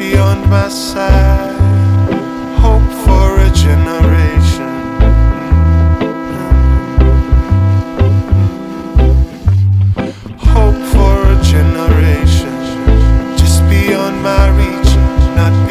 beyond my sight. Hope for a generation. Hope for a generation, just beyond my reach, not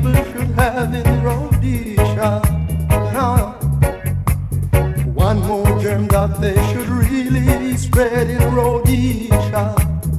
people should have in Rhodesia. One more germ that they should really spread in Rhodesia.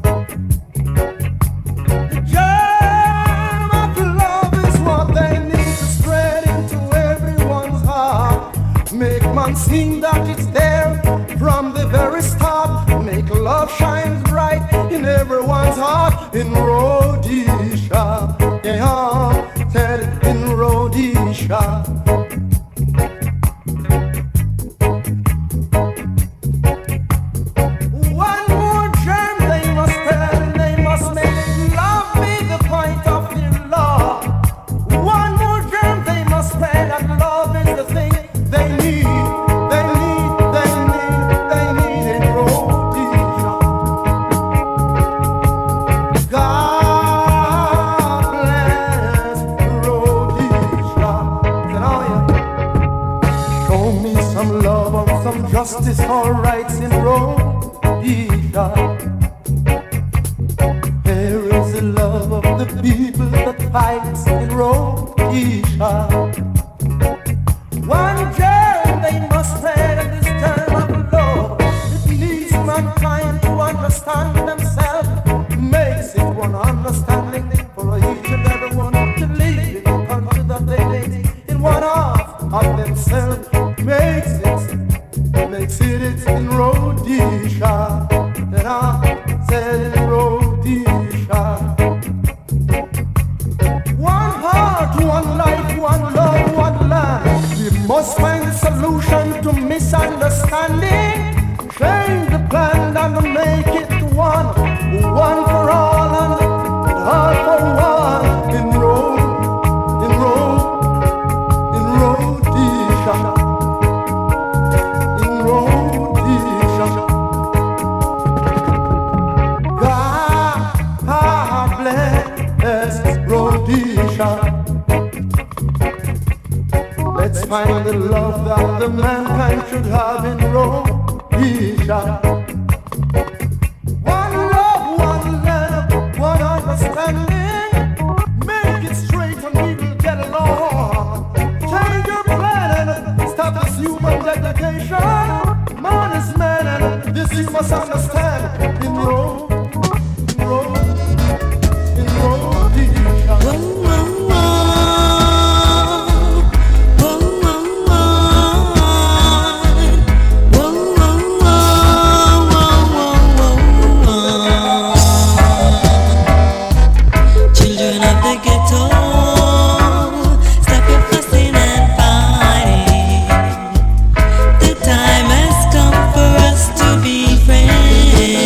The germ of love is what they need to spread into everyone's heart. Make man sing that it's there from the very start. Make love shine bright in everyone's heart in Rhodesia. Yeah, said in Rhodesia. Justice for rights in Rhodesia. There is the love of the people that fights in Rhodesia. One germ they must spread in this term of love. It needs mankind to understand themselves. Makes it one understanding for each and every one to live in the country that they live in one half of themselves. Makes it it's in Rhodesia, and I said in Rhodesia. One heart, one life, one love, one land. We must find a solution to misunderstanding. Change the plan and make it one, one for all and all for one. In Rhodesia. Let's find the love that the mankind should have in Rhodesia. One love, one land, one understanding. Make it straight and we will get along. Change your plan and stop this human degradation. Man is man and this you must understand. In Rhodesia. Time has come for us to be friends.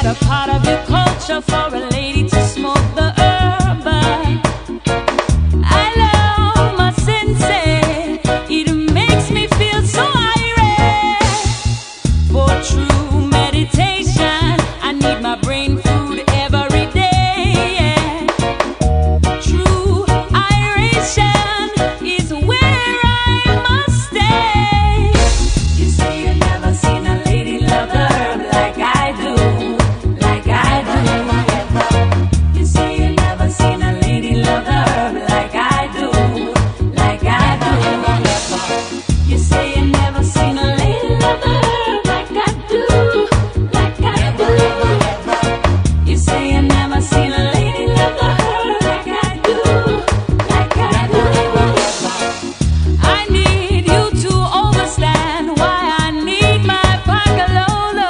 a part of your culture for a lady to smoke the herb. I love my sensei, it makes me feel so irate. For true meditation, I need my brain food every day. True iration is where I must stay. You say you've never seen a lady love the herb like I do, like I do. You say you've never seen a lady love the herb like I do, like I do. You say you've never seen a lady love the herb like I do, like I do. You say you've never seen a lady love the herb like I do, like I do. I need you to understand why I need my Pagalolo.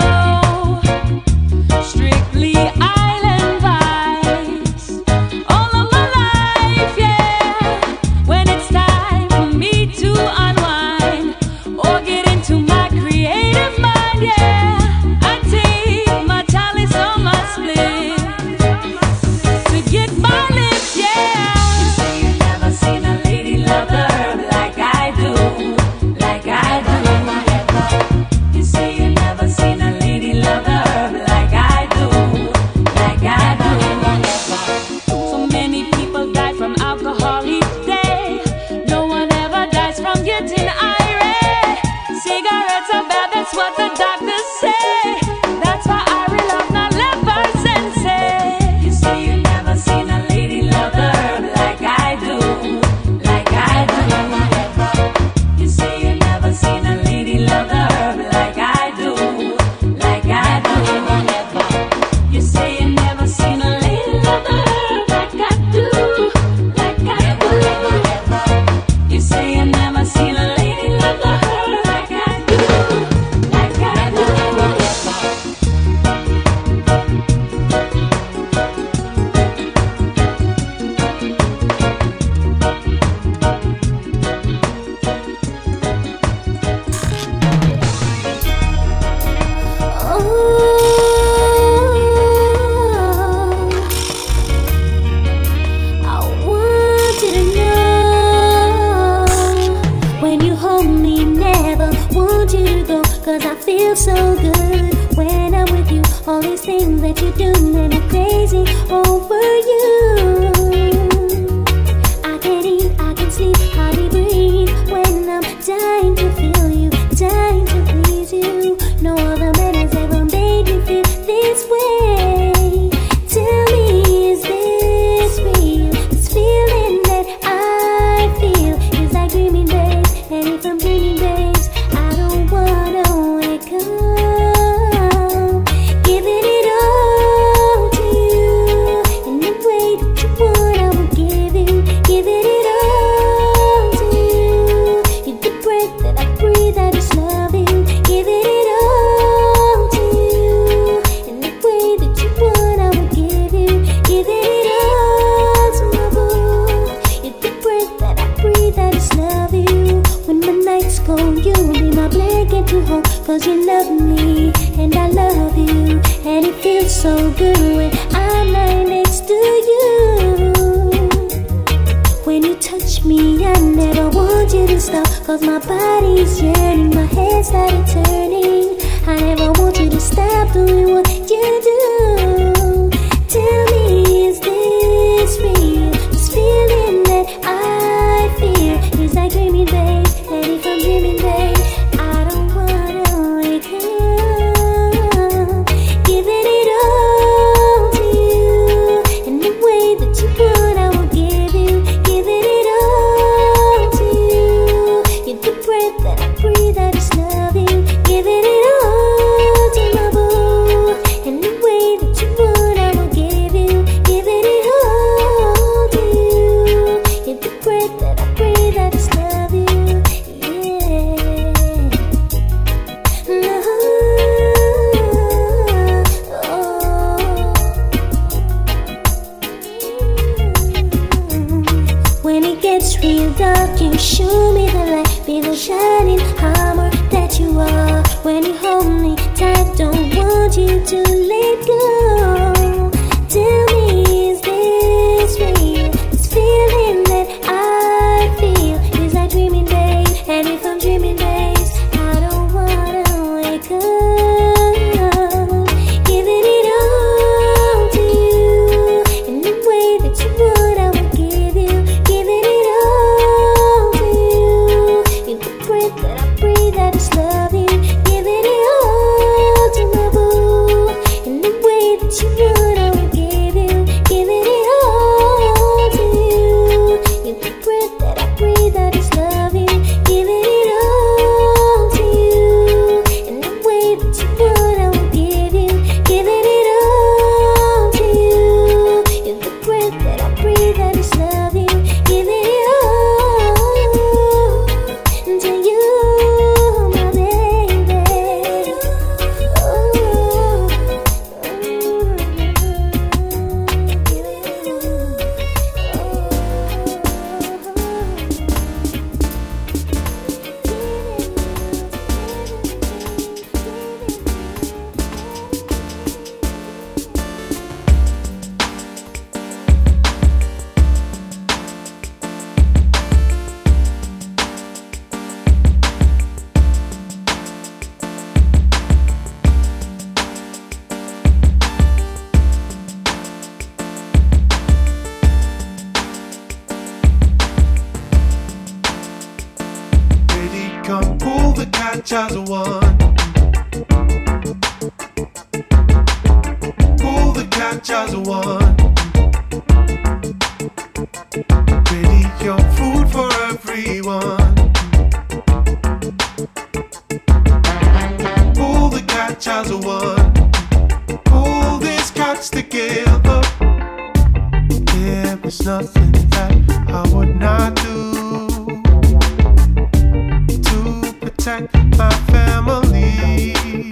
Strictly island vibes all of my life, yeah. When it's time for me to unwind or get into my creative mind, yeah, I take my chalice or my split to get my lips, yeah. You say you've never seen a lady love the herb like I do, like I do. You say you've never seen a lady love the herb like I do, like I do. So many people die from alcohol each day. No one ever dies from getting irate. Cigarettes are bad, that's what the doctors say. That's why I love my lover sensei. You say you've never seen a lady love the herb like I do, like I do. You say you've never seen a lady love the herb like I do, like I do. You say you've never seen a lady love the herb like I do, like I do. You say you've never seen a lady love the herb like I do, like I do. I want you to know, when you hold me, never want you to go. 'Cause I feel so good when I'm with you. All these things that you do make me crazy over you. I can't eat, I can sleep, hardly breathe when I'm dying to feel you, dying to please you. No other man has ever made me feel this way. Tell me, is this real? This feeling that I feel is like dreaming days, and if I'm dreaming days, I don't wanna wake up. Giving it all to you in the way that you want, I will give you. Giving it all to you. You're the breath that I breathe, I just love you. Giving it all to you in the way that you want, I will give you. Giving it all to my boo. You're the breath that I breathe, I just love you. When my nights cold, you'll be my blanket to hold. 'Cause you love me and I love you, and it feels so good when I'm lying next to you. When you touch me, I never want you to stop. 'Cause my body's yearning, my head started turning. I never want you to stop doing what you do. Tell me, is this real? This feeling that I feel is like dreaming days, and if I'm dreaming days, I don't wanna wake up. Giving it all to you in the way that you want, I will give you. Giving it all to you. You're the breath that I breathe, I just love you. Giving it all to my boo in the way that you want, I will give you. Giving it all to you. You're the breath that I breathe, I just love you. Yeah. When it gets real dark, you show me the light. Be the shining armor that you are. When you hold me tight, don't want you to let go. Tell me, is this real? This feeling that I feel, is I dreaming, babe? And if I'm dreaming, babe, I don't wanna wake up. Giving it all to you in the way that you would, I would give you. Giving it all to you in the breath that I breathe, I just love you. Giving it all to my boo in the way that you would, I would give you. Giving it all to you in the breath that I breathe, I just love you. Giving it all to you in the way that you would, I would give you. Giving it all to you in the breath that I breathe, I just love you. Giving it all to you, my baby. Ready, come pull the catch as one. Pull the catch as one. Ready, your food for everyone. Pull the catch as one. Pull this catch together. There is nothing that I would not do to protect my family.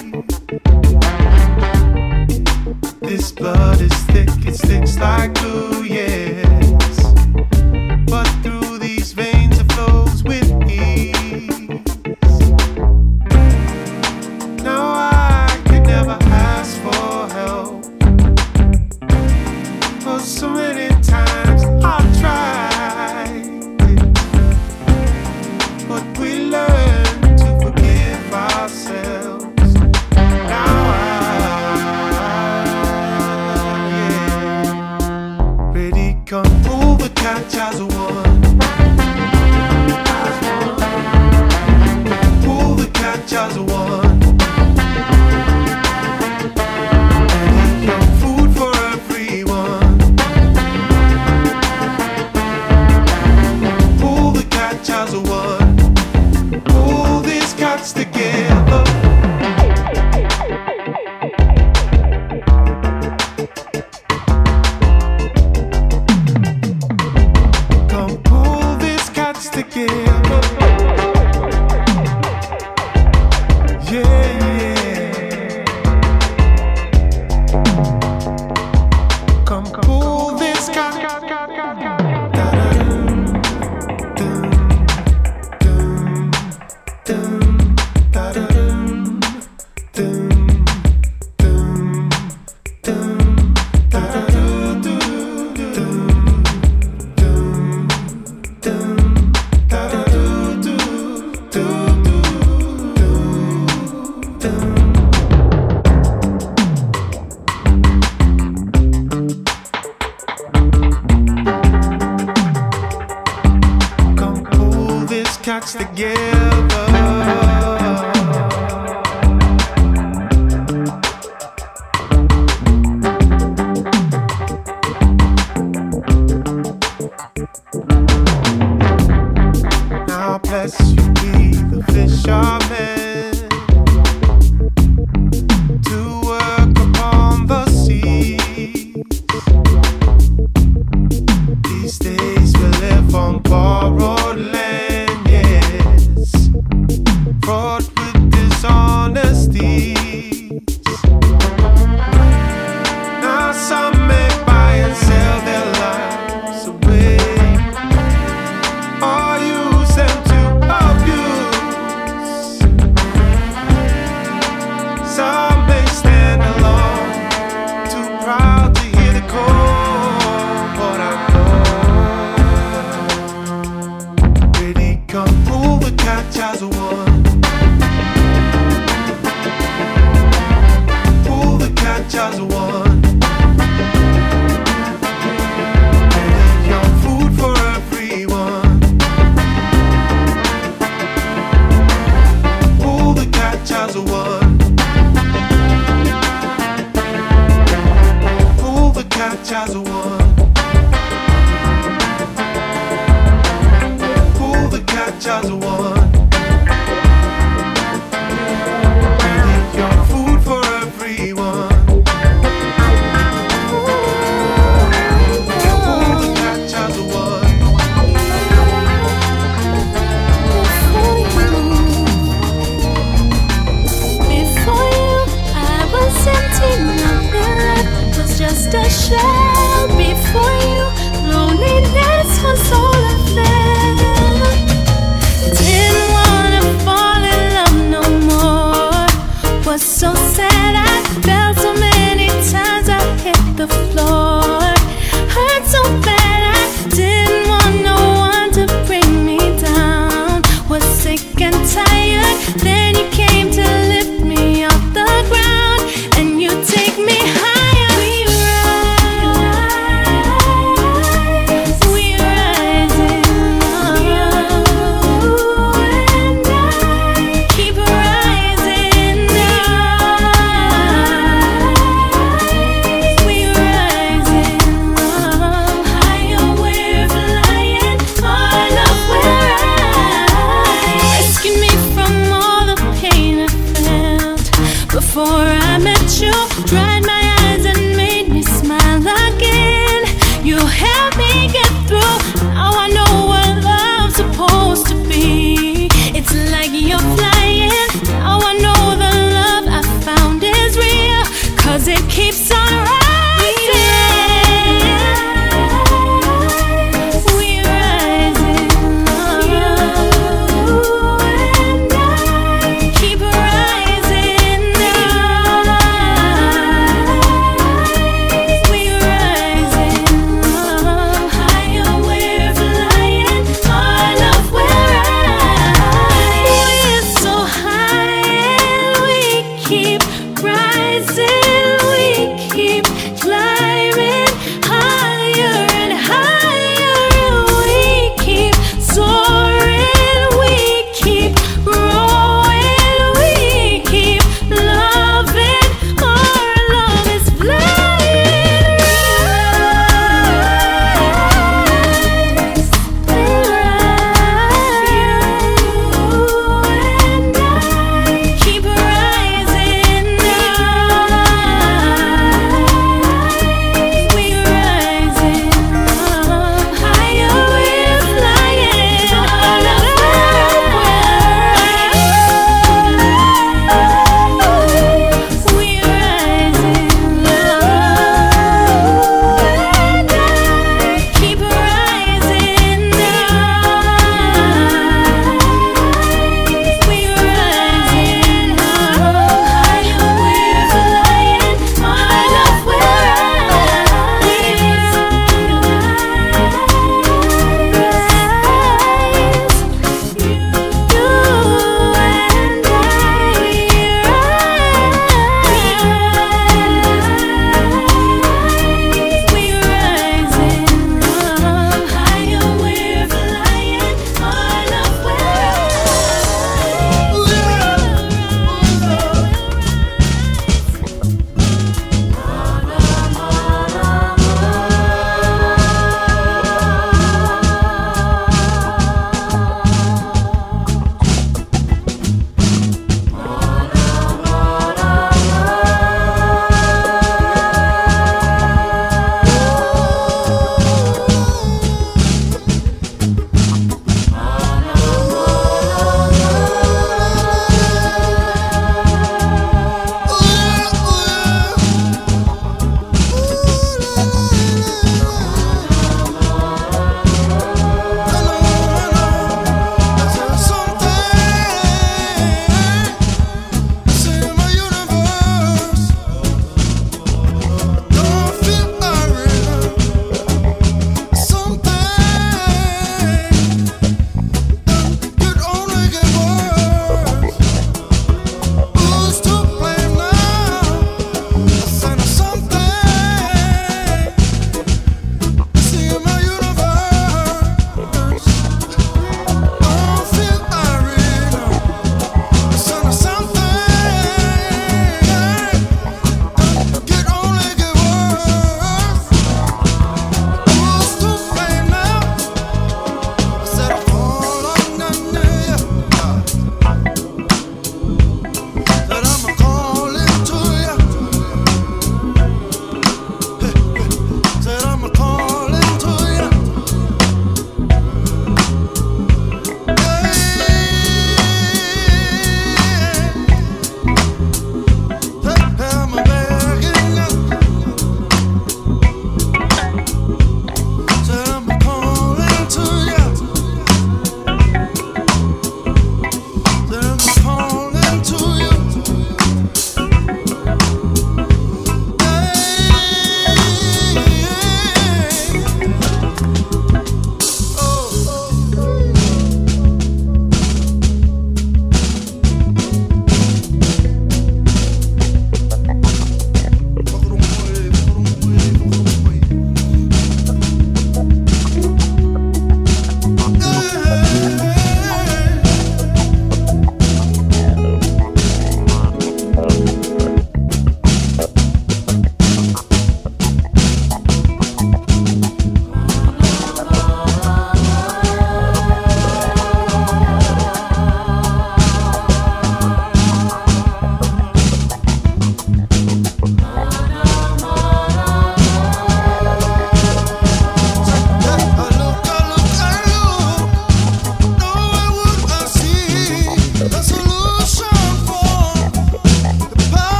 This blood is thick, it sticks like glue, yes. But through these veins it flows with ease. Now I could never ask for help, for so many times I've tried it, but we learn to forgive ourselves. Now yeah. Ready, come pull the catch as one. Pull the catch as one. Ready, your food for everyone. Pull the catch as one. Pull these cats together. Come pull these cats together. Yeah, yeah. Come pull this cat. Come pull this catch together. Now bless you be the fisherman to work upon the seas. These days we live on borrowed land, yes. catch as a one. Pull the catch as a one. You're food for everyone. Pull the catch as a one. Before you, I was empty, nothing left was just a shell. Before you, loneliness was all I felt. Didn't wanna fall in love no more. Was so sad, I fell so many times I hit the floor. Hurt so bad, I didn't want no one to bring me down. Was sick and tired, then you came to lift me off the ground, and you take me higher. We ride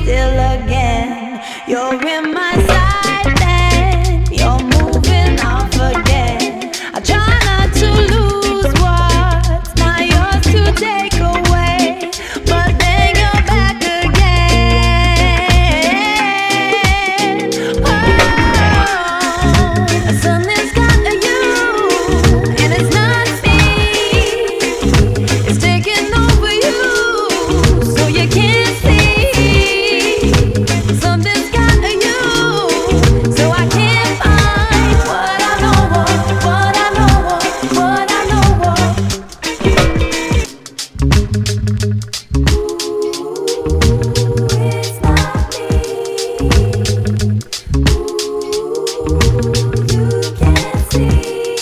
still again. You're in my side and you're moving off again. I try not to lose what's not yours to take away, but then you're back again. Oh, something's got you, and it's not me. It's taking over you, so you can't see. Something's got you, so I can't find what I know of, what I know of, what I know of. It's not me. You can't see.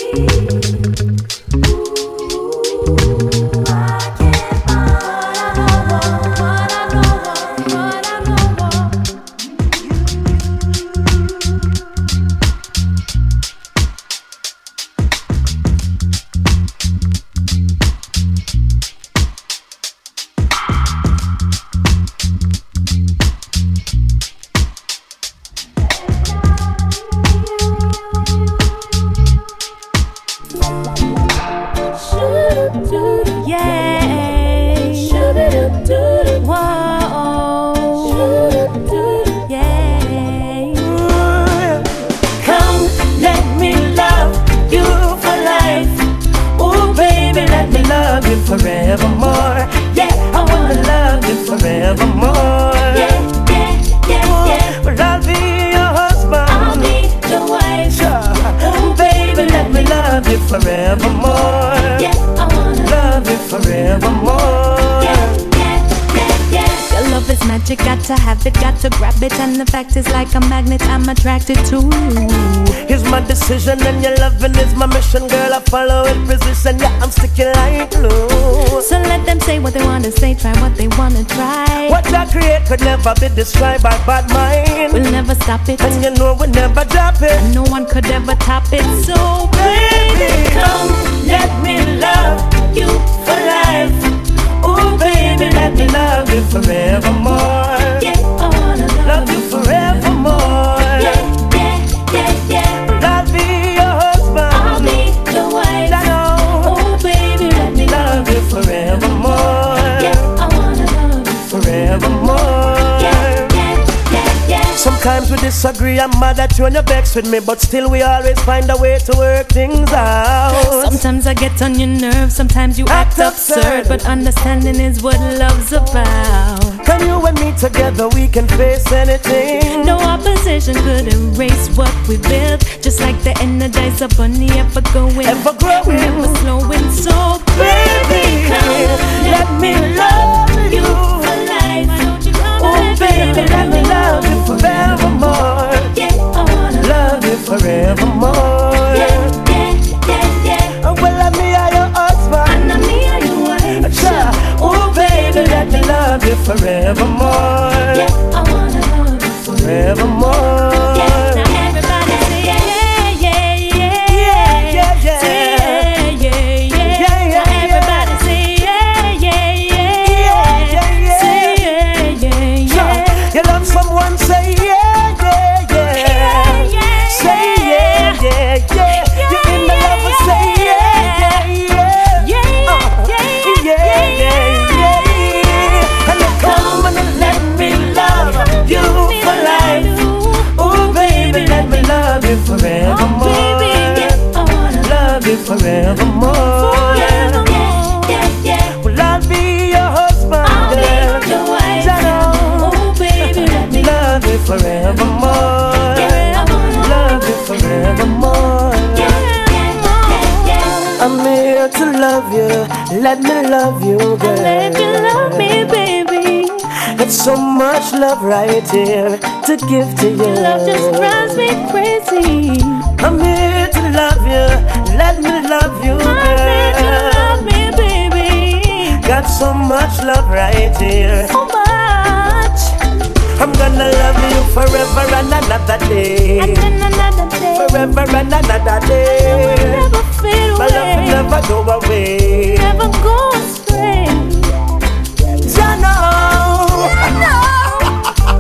I can't find what I know of, what I know of. Come, let me love you for life. Oh, baby, let me love you forevermore. Yeah, I wanna love you forevermore. Well, I'll be your husband. I'll be the wife. Sure. Oh, baby, let me love you forevermore. Yeah, I wanna Love you forevermore. Your love is magic, got to have it, got to grab it. And the fact is like a magnet, I'm attracted to you. Here's my decision and your loving is my mission. Girl, I follow in position, yeah, I'm sticking like glue. So let them say what they wanna say, try what they wanna try. What I create could never be destroyed by bad mind. We'll never stop it, And you know we'll never drop it. and no one could ever top it. So baby, Come, let me love you for life. Oh, baby, let me love you forevermore. yeah, I wanna Love you forevermore. I'll be your husband. I'll be the wife. I know. Oh baby, let me Love you forevermore. yeah, I wanna love you. Forevermore. Sometimes we disagree, I'm mad at you and you're vexed with me, but still we always find a way to work things out. Sometimes I get on your nerves, sometimes you act absurd, but understanding is what love's about. Can you and me together, we can face anything. No opposition could erase what we built. Just like the Energizer Bunny, ever going, Ever growing. never slowing. So baby, come, let me love you for life. Oh, baby, let me love you forevermore. Yeah, I wanna Love you forevermore. Well, let me are your husband. and me are your wife. Sure. Oh, baby, let me love you forevermore. Yeah, I wanna love you Forevermore. Yeah, now everybody say yeah, yeah, yeah, Yeah, yeah, Say yeah. yeah, yeah, yeah. Yeah, yeah, Now everybody say yeah, yeah, yeah, Yeah, yeah, yeah. Say yeah, yeah, Sure. yeah. You love someone, say yeah, yeah, yeah. Say yeah, yeah, yeah. You in the love, say yeah, yeah, yeah. Yeah, yeah, yeah. And you come and let me love you for life. Oh, baby, let me love you forevermore. Love you forevermore. Well, I'll be your husband, girl. Love you forevermore. Love you forevermore. I'm here to love you. Let me love you, girl. Let you love me, baby. It's so much love right here to give to you. Love just drives me crazy. I'm here to love you. Let me love you, I'm here to girl. love me, baby. Got so much love right here. So much. I'm gonna love you forever and another day. And then another day. Forever and another day. Never fade My love will away. never go away. Never go astray. Jano.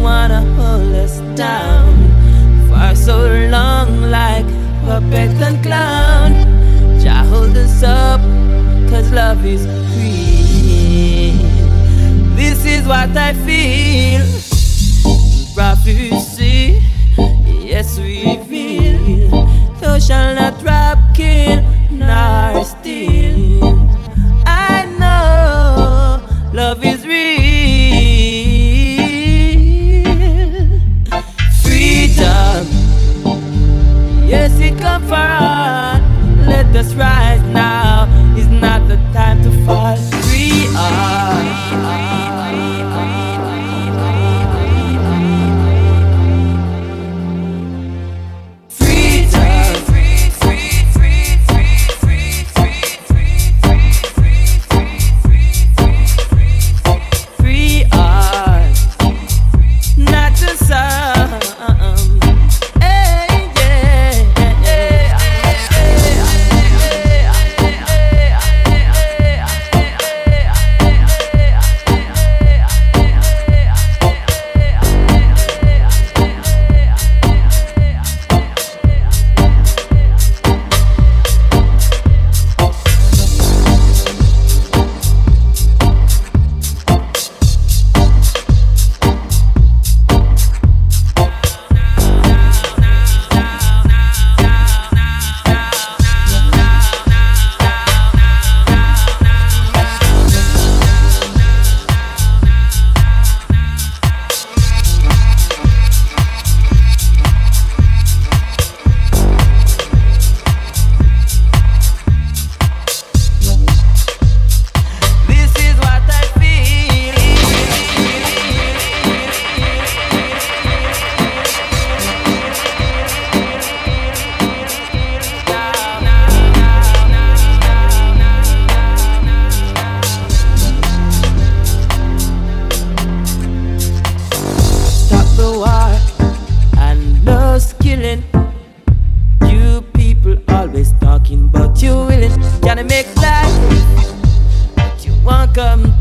wanna hold us down for so long like puppet and clown. Jah hold us up, 'cause love is free. This is what I feel. Prophecy, yes, reveal. Thou shalt not rob, kill, nor steal. I know love is real. Freedom, yes, it come for all. Let us rise now. It's not the time to fall. Free all. Can I make life? But you won't come